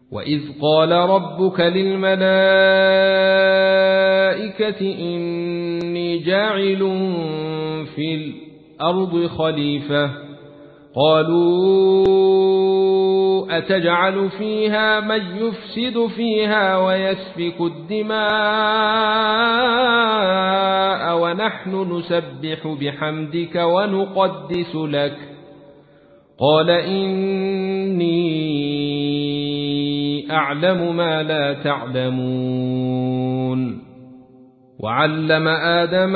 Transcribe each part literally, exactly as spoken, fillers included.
وإذ قال ربك للملائكة إني جاعل في الأرض خليفة قالوا أتجعل فيها من يفسد فيها ويسفك الدماء ونحن نسبح بحمدك ونقدس لك قال إني أعلم ما لا تعلمون. وعلم آدم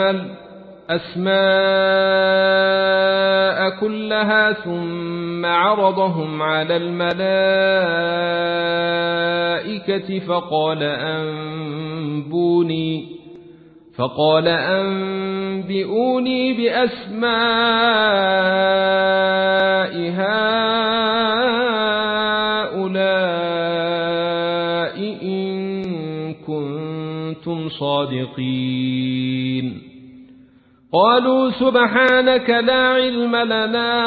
الأسماء كلها ثم عرضهم على الملائكة فقال أنبوني فقال أنبئوني بأسماء هؤلاء إن كنتم صادقين. قالوا سبحانك لا علم لنا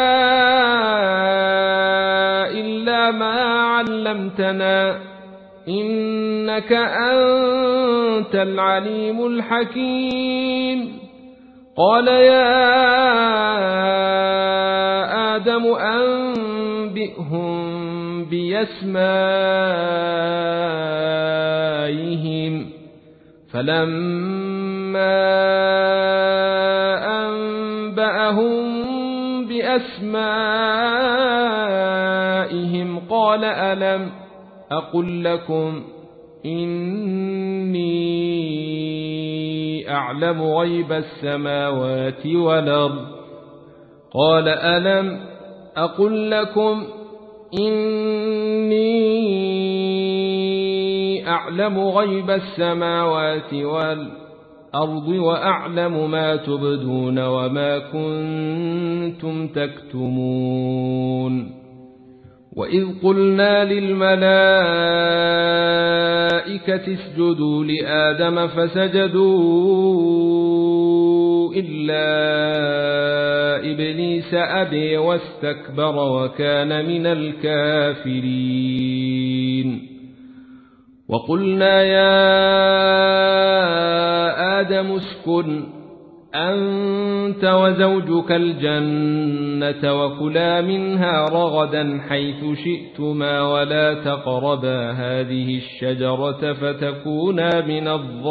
إلا ما علمتنا إنك أنت العليم الحكيم. قال يا آدم أنبئهم بأسمائهم فلما أنبأهم بأسمائهم قال ألم أقل لكم إني أعلم غيب السماوات والأرض قال ألم أقل لكم إني أعلم غيب السماوات والأرض وأعلم ما تبدون وما كنتم تكتمون. وإذ قلنا للملائكة اسجدوا لآدم فسجدوا إلا إبليس أبي واستكبر وكان من الكافرين. وقلنا يا آدم اسكن أنت وزوجك الجنة وكلا منها رغدا حيث شئتما ولا تقربا هذه الشجرة فتكونا من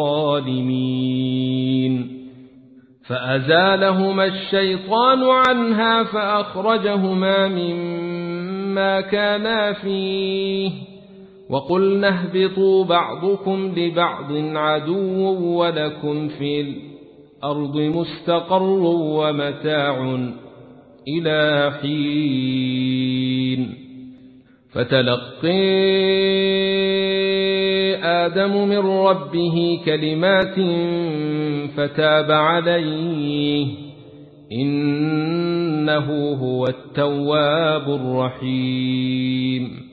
الظالمين. فأزالهما الشيطان عنها فأخرجهما مما كانا فيه وقلنا اهبطوا بعضكم لبعض عدو ولكم في الأرض مستقر ومتاع إلى حين. فتلقي آدم من ربه كلمات فتاب عليه إنه هو التواب الرحيم.